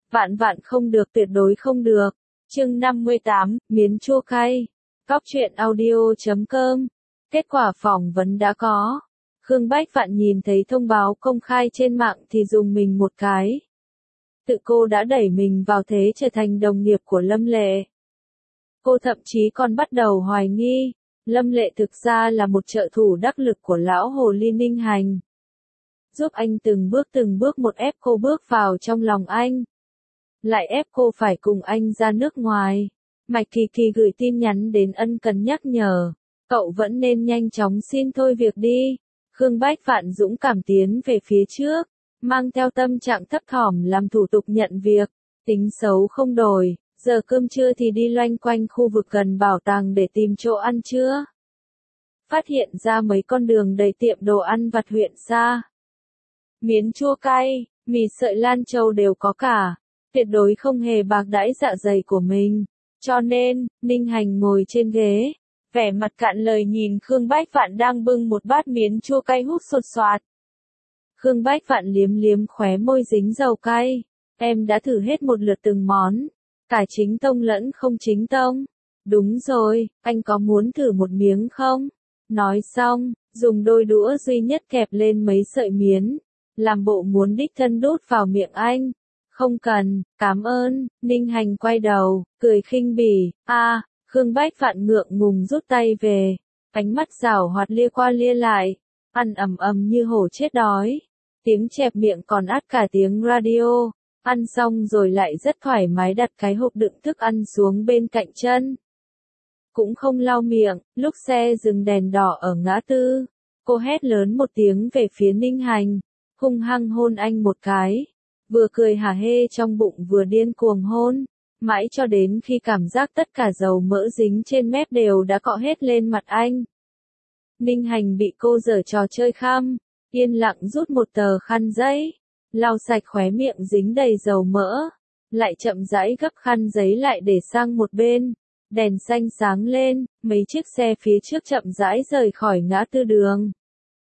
Vạn vạn không được, tuyệt đối không được. Chương 58, miến chua cay. Góc truyện audio.com. Kết quả phỏng vấn đã có. Khương Bách Vạn nhìn thấy thông báo công khai trên mạng thì dùng mình một cái. Tự cô đã đẩy mình vào thế trở thành đồng nghiệp của Lâm Lệ. Cô thậm chí còn bắt đầu hoài nghi, Lâm Lệ thực ra là một trợ thủ đắc lực của lão hồ ly Ninh Hành. Giúp anh từng bước một ép cô bước vào trong lòng anh. Lại ép cô phải cùng anh ra nước ngoài. Mạch Kỳ Kỳ gửi tin nhắn đến ân cần nhắc nhở, cậu vẫn nên nhanh chóng xin thôi việc đi. Khương Bách Vạn dũng cảm tiến về phía trước, mang theo tâm trạng thấp thỏm làm thủ tục nhận việc. Tính xấu không đổi, giờ cơm trưa thì đi loanh quanh khu vực gần bảo tàng để tìm chỗ ăn trưa. Phát hiện ra mấy con đường đầy tiệm đồ ăn vặt huyện xa. Miến chua cay, mì sợi Lan Châu đều có cả. Tuyệt đối không hề bạc đãi dạ dày của mình. Cho nên, Ninh Hành ngồi trên ghế, vẻ mặt cạn lời nhìn Khương Bách Vạn đang bưng một bát miến chua cay hút sột soạt. Khương Bách Vạn liếm liếm khóe môi dính dầu cay. Em đã thử hết một lượt từng món, cả chính tông lẫn không chính tông. Đúng rồi, anh có muốn thử một miếng không? Nói xong, dùng đôi đũa duy nhất kẹp lên mấy sợi miến, làm bộ muốn đích thân đút vào miệng anh. Không cần, cảm ơn. Ninh Hành quay đầu, cười khinh bỉ. Khương Bách Vạn ngượng ngùng rút tay về. Ánh mắt giảo hoạt lia qua lia lại. Ăn ầm ầm như hổ chết đói. Tiếng chẹp miệng còn át cả tiếng radio. Ăn xong rồi lại rất thoải mái đặt cái hộp đựng thức ăn xuống bên cạnh chân. Cũng không lau miệng, lúc xe dừng đèn đỏ ở ngã tư. Cô hét lớn một tiếng về phía Ninh Hành. Hung hăng hôn anh một cái. Vừa cười hả hê trong bụng vừa điên cuồng hôn, mãi cho đến khi cảm giác tất cả dầu mỡ dính trên mép đều đã cọ hết lên mặt anh. Ninh Hành bị cô giở trò chơi khăm, yên lặng rút một tờ khăn giấy, lau sạch khóe miệng dính đầy dầu mỡ, lại chậm rãi gấp khăn giấy lại để sang một bên. Đèn xanh sáng lên, mấy chiếc xe phía trước chậm rãi rời khỏi ngã tư đường.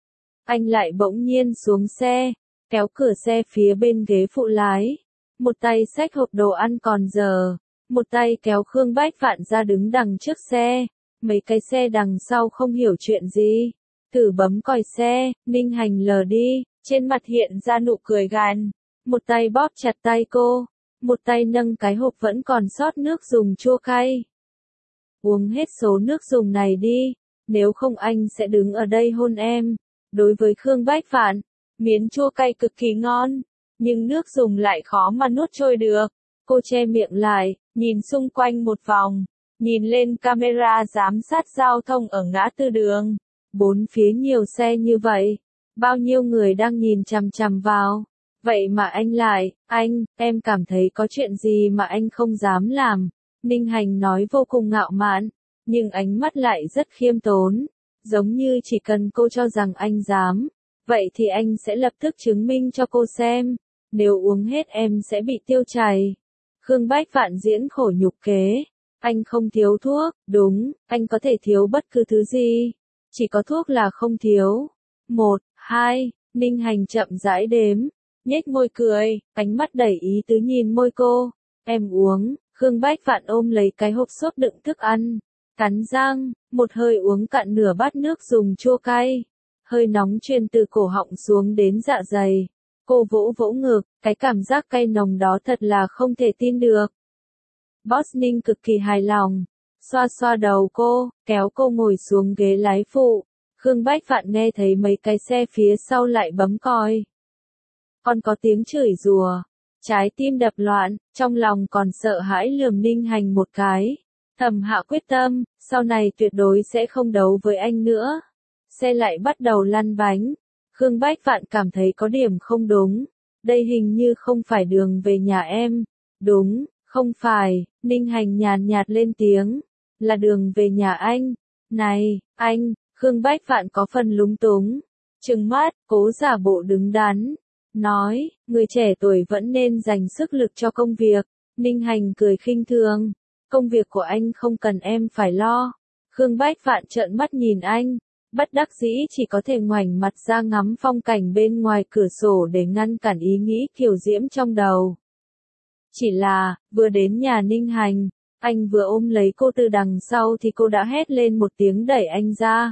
Anh lại bỗng nhiên xuống xe, kéo cửa xe phía bên ghế phụ lái, một tay xách hộp đồ ăn còn dở, một tay kéo Khương Bách Vạn ra đứng đằng trước xe. Mấy cái xe đằng sau không hiểu chuyện gì, thử bấm còi xe. Ninh Hành lờ đi, trên mặt hiện ra nụ cười gàn, một tay bóp chặt tay cô, một tay nâng cái hộp vẫn còn sót nước dùng chua cay. Uống hết số nước dùng này đi, nếu không anh sẽ đứng ở đây hôn em. Đối với Khương Bách Vạn, miến chua cay cực kỳ ngon, nhưng nước dùng lại khó mà nuốt trôi được. Cô che miệng lại, nhìn xung quanh một vòng, nhìn lên camera giám sát giao thông ở ngã tư đường. Bốn phía nhiều xe như vậy, bao nhiêu người đang nhìn chằm chằm vào. Vậy mà em cảm thấy có chuyện gì mà anh không dám làm. Ninh Hành nói vô cùng ngạo mạn, nhưng ánh mắt lại rất khiêm tốn, giống như chỉ cần cô cho rằng anh dám. Vậy thì anh sẽ lập tức chứng minh cho cô xem, nếu uống hết em sẽ bị tiêu chảy. Khương Bách Vạn diễn khổ nhục kế. Anh không thiếu thuốc, đúng, anh có thể thiếu bất cứ thứ gì. Chỉ có thuốc là không thiếu. 1, 2, Ninh Hành chậm rãi đếm, nhếch môi cười, ánh mắt đầy ý tứ nhìn môi cô. Em uống. Khương Bách Vạn ôm lấy cái hộp xốp đựng thức ăn, cắn răng, một hơi uống cạn nửa bát nước dùng chua cay. Hơi nóng truyền từ cổ họng xuống đến dạ dày. Cô vỗ vỗ ngực, cái cảm giác cay nồng đó thật là không thể tin được. Boss Ninh cực kỳ hài lòng, xoa xoa đầu cô, kéo cô ngồi xuống ghế lái phụ. Khương Bách Vạn nghe thấy mấy cái xe phía sau lại bấm còi. Còn có tiếng chửi rủa, trái tim đập loạn, trong lòng còn sợ hãi lườm Ninh Hành một cái. Thầm hạ quyết tâm, sau này tuyệt đối sẽ không đấu với anh nữa. Xe lại bắt đầu lăn bánh. Khương Bách Vạn cảm thấy có điểm không đúng. Đây hình như không phải đường về nhà em. Đúng, không phải. Ninh Hành nhàn nhạt lên tiếng. Là đường về nhà anh. Này, anh. Khương Bách Vạn có phần lúng túng. Trừng mắt, cố giả bộ đứng đắn. Nói, người trẻ tuổi vẫn nên dành sức lực cho công việc. Ninh Hành cười khinh thường. Công việc của anh không cần em phải lo. Khương Bách Vạn trợn mắt nhìn anh. Bất đắc dĩ chỉ có thể ngoảnh mặt ra ngắm phong cảnh bên ngoài cửa sổ để ngăn cản ý nghĩ kiều diễm trong đầu. Chỉ là, vừa đến nhà Ninh Hành, anh vừa ôm lấy cô từ đằng sau thì cô đã hét lên một tiếng đẩy anh ra.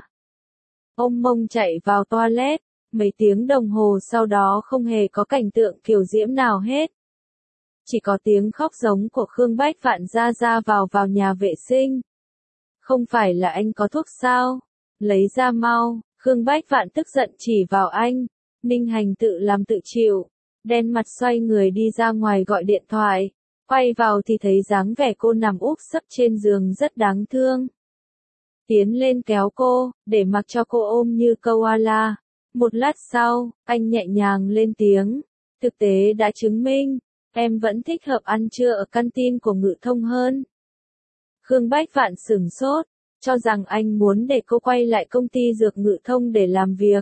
Ôm mông chạy vào toilet, mấy tiếng đồng hồ sau đó không hề có cảnh tượng kiều diễm nào hết. Chỉ có tiếng khóc giống của Khương Bách Vạn ra vào nhà vệ sinh. Không phải là anh có thuốc sao? Lấy ra mau, Khương Bách Vạn tức giận chỉ vào anh. Ninh Hành tự làm tự chịu, đen mặt xoay người đi ra ngoài gọi điện thoại. Quay vào thì thấy dáng vẻ cô nằm úp sấp trên giường rất đáng thương. Tiến lên kéo cô, để mặc cho cô ôm như koala. Một lát sau, anh nhẹ nhàng lên tiếng. Thực tế đã chứng minh, em vẫn thích hợp ăn trưa ở canteen của Ngự Thông hơn. Khương Bách Vạn sửng sốt, cho rằng anh muốn để cô quay lại công ty dược Ngự Thông để làm việc.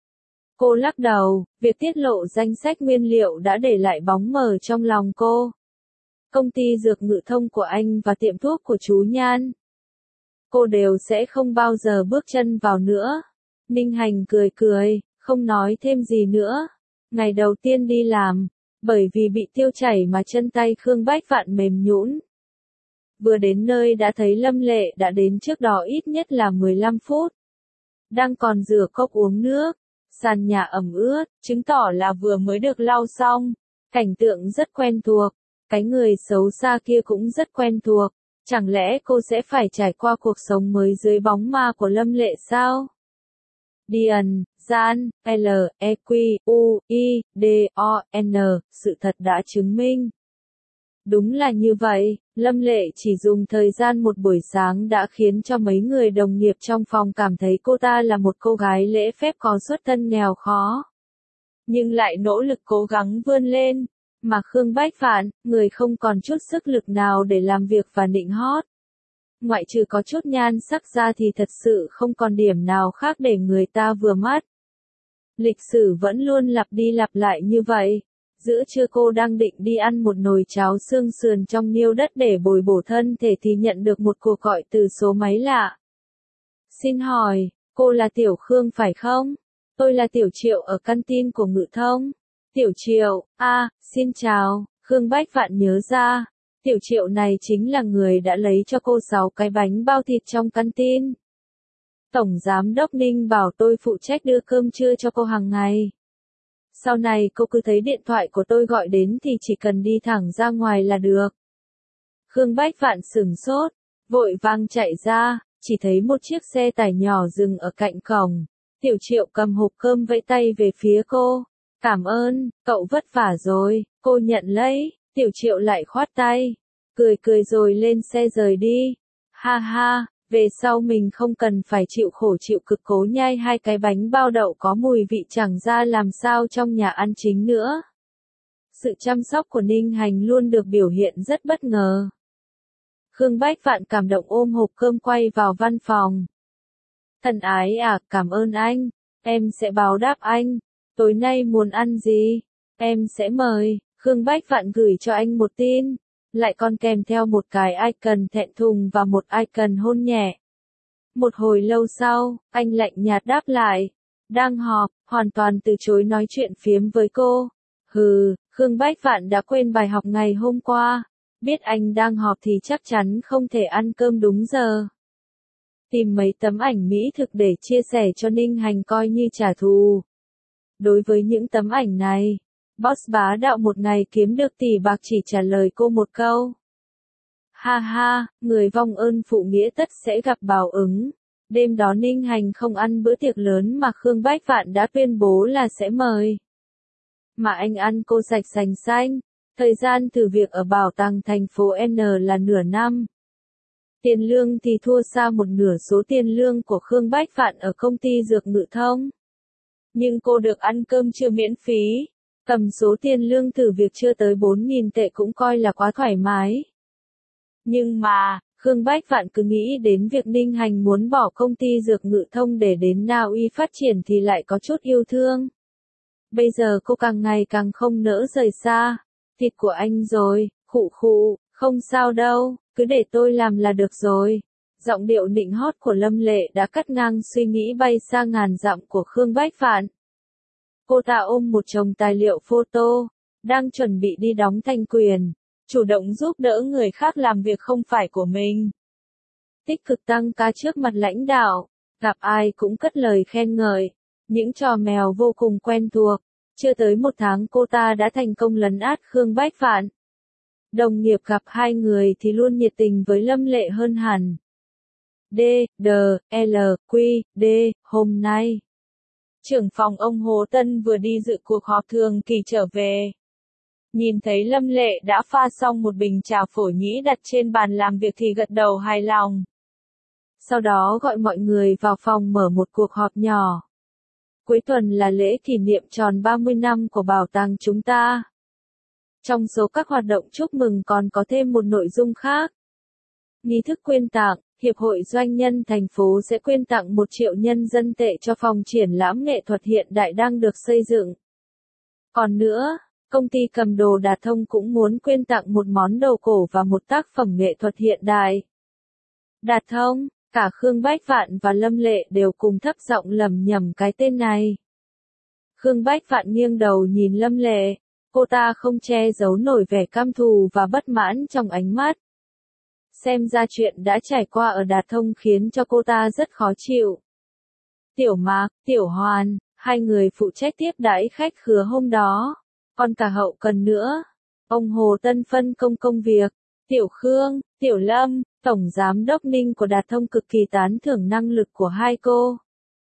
Cô lắc đầu, việc tiết lộ danh sách nguyên liệu đã để lại bóng mờ trong lòng cô. Công ty dược Ngự Thông của anh và tiệm thuốc của chú Nhan, cô đều sẽ không bao giờ bước chân vào nữa. Ninh Hành cười cười, không nói thêm gì nữa. Ngày đầu tiên đi làm, bởi vì bị tiêu chảy mà chân tay Khương Bách Vạn mềm nhũn. Vừa đến nơi đã thấy Lâm Lệ đã đến trước đó ít nhất là 15 phút. Đang còn rửa cốc uống nước, sàn nhà ẩm ướt, chứng tỏ là vừa mới được lau xong. Cảnh tượng rất quen thuộc, cái người xấu xa kia cũng rất quen thuộc. Chẳng lẽ cô sẽ phải trải qua cuộc sống mới dưới bóng ma của Lâm Lệ sao? Điền, Gian, L, E, Q, U, I, D, O, N, sự thật đã chứng minh. Đúng là như vậy, Lâm Lệ chỉ dùng thời gian một buổi sáng đã khiến cho mấy người đồng nghiệp trong phòng cảm thấy cô ta là một cô gái lễ phép có xuất thân nghèo khó. Nhưng lại nỗ lực cố gắng vươn lên. Mà Khương Bách Vạn, người không còn chút sức lực nào để làm việc và nịnh hót. Ngoại trừ có chút nhan sắc ra thì thật sự không còn điểm nào khác để người ta vừa mắt. Lịch sử vẫn luôn lặp đi lặp lại như vậy. Giữa trưa cô đang định đi ăn một nồi cháo xương sườn trong niêu đất để bồi bổ thân thể thì nhận được một cuộc gọi từ số máy lạ. Xin hỏi, cô là Tiểu Khương phải không? Tôi là Tiểu Triệu ở canteen của Ngự Thông. Tiểu Triệu, xin chào, Khương Bách Vạn nhớ ra. Tiểu Triệu này chính là người đã lấy cho cô 6 cái bánh bao thịt trong canteen. Tổng Giám đốc Ninh bảo tôi phụ trách đưa cơm trưa cho cô hàng ngày. Sau này cô cứ thấy điện thoại của tôi gọi đến thì chỉ cần đi thẳng ra ngoài là được. Khương Bách Vạn sửng sốt, vội vàng chạy ra, chỉ thấy một chiếc xe tải nhỏ dừng ở cạnh cổng. Tiểu Triệu cầm hộp cơm vẫy tay về phía cô. Cảm ơn, cậu vất vả rồi, cô nhận lấy. Tiểu Triệu lại khoát tay, cười cười rồi lên xe rời đi. Ha ha, về sau mình không cần phải chịu khổ chịu cực cố nhai 2 cái bánh bao đậu có mùi vị chẳng ra làm sao trong nhà ăn chính nữa. Sự chăm sóc của Ninh Hành luôn được biểu hiện rất bất ngờ. Khương Bách Vạn cảm động ôm hộp cơm quay vào văn phòng. Thân ái à, cảm ơn anh, em sẽ báo đáp anh. Tối nay muốn ăn gì? Em sẽ mời. Khương Bách Vạn gửi cho anh một tin, lại còn kèm theo một cái icon thẹn thùng và một icon hôn nhẹ. Một hồi lâu sau, anh lạnh nhạt đáp lại, đang họp, hoàn toàn từ chối nói chuyện phiếm với cô. Hừ, Khương Bách Vạn đã quên bài học ngày hôm qua, biết anh đang họp thì chắc chắn không thể ăn cơm đúng giờ. Tìm mấy tấm ảnh mỹ thực để chia sẻ cho Ninh Hành coi như trả thù. Đối với những tấm ảnh này, boss bá đạo một ngày kiếm được tỷ bạc chỉ trả lời cô một câu. Ha ha, người vong ơn phụ nghĩa tất sẽ gặp báo ứng. Đêm đó Ninh Hành không ăn bữa tiệc lớn mà Khương Bách Vạn đã tuyên bố là sẽ mời. Mà anh ăn cô sạch sành xanh. Thời gian thử việc ở bảo tàng thành phố N là nửa năm. Tiền lương thì thua xa một nửa số tiền lương của Khương Bách Vạn ở công ty dược Ngự Thông. Nhưng cô được ăn cơm trưa miễn phí. Cầm số tiền lương thử việc chưa tới 4.000 tệ cũng coi là quá thoải mái. Nhưng mà, Khương Bách Vạn cứ nghĩ đến việc Ninh Hành muốn bỏ công ty dược Ngự Thông để đến Na Uy phát triển thì lại có chút yêu thương. Bây giờ cô càng ngày càng không nỡ rời xa. Thịt của anh rồi, khụ khụ, không sao đâu, cứ để tôi làm là được rồi. Giọng điệu nịnh hót của Lâm Lệ đã cắt ngang suy nghĩ bay xa ngàn dặm của Khương Bách Vạn. Cô ta ôm một chồng tài liệu photo, đang chuẩn bị đi đóng thanh quyền. chủ động giúp đỡ người khác làm việc không phải của mình. Tích cực tăng ca trước mặt lãnh đạo, gặp ai cũng cất lời khen ngợi, những trò mèo vô cùng quen thuộc. Chưa tới một tháng cô ta đã thành công lấn át Khương Bách Phạn. Đồng nghiệp gặp hai người thì luôn nhiệt tình với Lâm Lệ hơn hẳn. D, hôm nay. Trưởng phòng ông Hồ Tân vừa đi dự cuộc họp thường kỳ trở về. Nhìn thấy Lâm Lệ đã pha xong một bình trà phổ nhĩ đặt trên bàn làm việc thì gật đầu hài lòng. Sau đó gọi mọi người vào phòng mở một cuộc họp nhỏ. Cuối tuần là lễ kỷ niệm tròn 30 năm của bảo tàng chúng ta. Trong số các hoạt động chúc mừng còn có thêm một nội dung khác. Nghi thức quyên tặng, Hiệp hội Doanh nhân thành phố sẽ quyên tặng 1 triệu nhân dân tệ cho phòng triển lãm nghệ thuật hiện đại đang được xây dựng. Còn nữa, công ty cầm đồ Đạt Thông cũng muốn quyên tặng một món đồ cổ và một tác phẩm nghệ thuật hiện đại. Đạt Thông, cả Khương Bách Phạn và Lâm Lệ đều cùng thấp giọng lẩm nhẩm cái tên này. Khương Bách Phạn nghiêng đầu nhìn Lâm Lệ, cô ta không che giấu nổi vẻ căm thù và bất mãn trong ánh mắt. Xem ra chuyện đã trải qua ở Đạt Thông khiến cho cô ta rất khó chịu. Tiểu Mạc, Tiểu Hoàn, hai người phụ trách tiếp đãi khách khứa hôm đó, còn cả hậu cần nữa. Ông Hồ Tân phân công công việc. Tiểu Khương, Tiểu Lâm, Tổng Giám đốc Ninh của Đạt Thông cực kỳ tán thưởng năng lực của hai cô.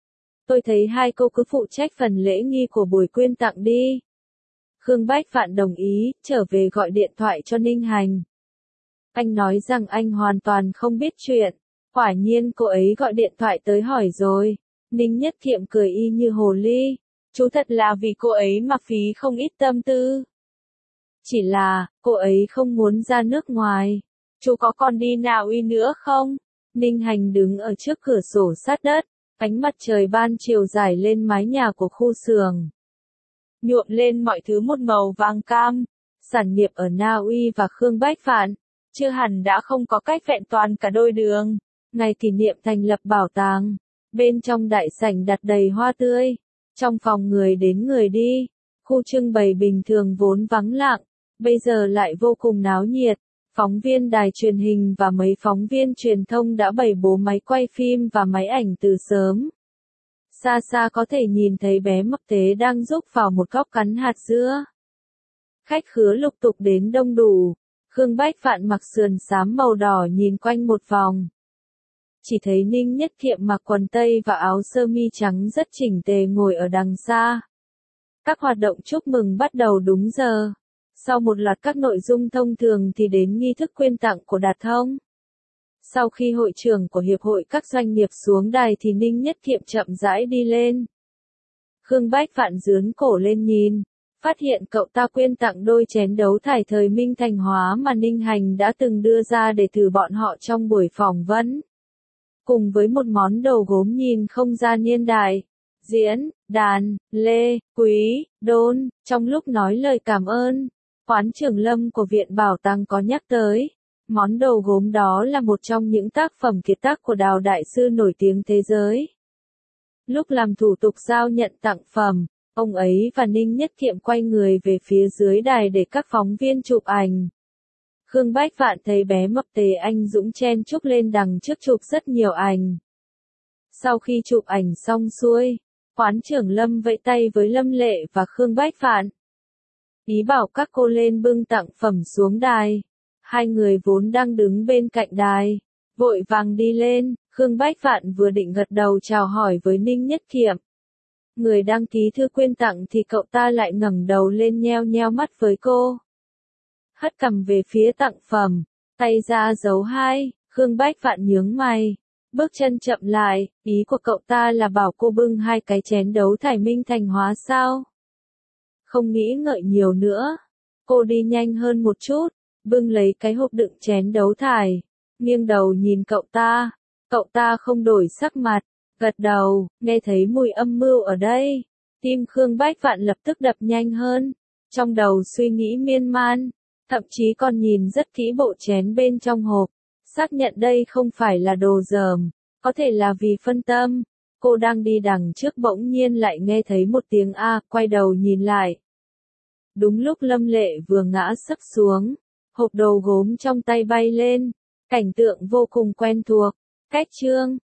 Tôi thấy hai cô cứ phụ trách phần lễ nghi của buổi quyên tặng đi. Khương Bách Phạn đồng ý, trở về gọi điện thoại cho Ninh Hành. Anh nói rằng anh hoàn toàn không biết chuyện. Quả nhiên cô ấy gọi điện thoại tới hỏi rồi. Ninh Nhất Thiệm cười y như hồ ly. Chú thật là vì cô ấy mà phí không ít tâm tư. Chỉ là, cô ấy không muốn ra nước ngoài. Chú có còn đi nào y nữa không? Ninh Hành đứng ở trước cửa sổ sát đất. Ánh mặt trời ban chiều rải lên mái nhà của khu xưởng. Nhuộm lên mọi thứ một màu vàng cam. Sản nghiệp ở Na Uy và Khương Bách Phạn chưa hẳn đã không có cách vẹn toàn cả đôi đường. Ngày kỷ niệm thành lập bảo tàng. Bên trong đại sảnh đặt đầy hoa tươi. Trong phòng người đến người đi. Khu trưng bày bình thường vốn vắng lặng, bây giờ lại vô cùng náo nhiệt. Phóng viên đài truyền hình và mấy phóng viên truyền thông đã bày bố máy quay phim và máy ảnh từ sớm. Xa xa có thể nhìn thấy bé Mập Tế đang rúc vào một góc cắn hạt dưa. Khách khứa lục tục đến đông đủ. Khương Bách Phạn mặc sườn xám màu đỏ nhìn quanh một vòng. Chỉ thấy Ninh Nhất Thiệm mặc quần tây và áo sơ mi trắng rất chỉnh tề ngồi ở đằng xa. Các hoạt động chúc mừng bắt đầu đúng giờ. Sau một loạt các nội dung thông thường thì đến nghi thức quyên tặng của Đạt Thông. Sau khi hội trưởng của Hiệp hội các doanh nghiệp xuống đài thì Ninh Nhất Thiệm chậm rãi đi lên. Khương Bách Phạn dướn cổ lên nhìn, phát hiện cậu ta quyên tặng đôi chén đấu thải thời Minh Thành Hóa mà Ninh Hành đã từng đưa ra để thử bọn họ trong buổi phỏng vấn. Cùng với một món đồ gốm nhìn không ra niên đại. Diễn, đàn, lê, quý, đôn, trong lúc nói lời cảm ơn, Quán Trường Lâm của Viện Bảo tàng có nhắc tới. Món đồ gốm đó là một trong những tác phẩm kiệt tác của Đào Đại Sư nổi tiếng thế giới. Lúc làm thủ tục giao nhận tặng phẩm, ông ấy và Ninh Nhất Thiệm quay người về phía dưới đài để các phóng viên chụp ảnh. Khương Bách Phạn thấy bé Mập Tế anh dũng chen chúc lên đằng trước chụp rất nhiều ảnh. Sau khi chụp ảnh xong xuôi, Quán Trưởng Lâm vẫy tay với Lâm Lệ và Khương Bách Phạn. Ý bảo các cô lên bưng tặng phẩm xuống đài. Hai người vốn đang đứng bên cạnh đài, vội vàng đi lên. Khương Bách Phạn vừa định gật đầu chào hỏi với Ninh Nhất Thiệm. Người đăng ký thư quyên tặng thì cậu ta lại ngẩng đầu lên nheo nheo mắt với cô. Hất cằm về phía tặng phẩm, tay ra dấu 2, Khương Bách Phạn nhướng mày. Bước chân chậm lại, ý của cậu ta là bảo cô bưng 2 cái chén đấu thải Minh Thành Hóa sao? Không nghĩ ngợi nhiều nữa. Cô đi nhanh hơn một chút, bưng lấy cái hộp đựng chén đấu thải, nghiêng đầu nhìn cậu ta. Cậu ta không đổi sắc mặt, gật đầu, nghe thấy mùi âm mưu ở đây. Tim Khương Bách Phạn lập tức đập nhanh hơn, trong đầu suy nghĩ miên man, thậm chí còn nhìn rất kỹ bộ chén bên trong hộp, xác nhận đây không phải là đồ dởm, có thể là vì phân tâm. Cô đang đi đằng trước bỗng nhiên lại nghe thấy một tiếng a, quay đầu nhìn lại. Đúng lúc Lâm Lệ vừa ngã sấp xuống, hộp đồ gốm trong tay bay lên, cảnh tượng vô cùng quen thuộc. Cách chương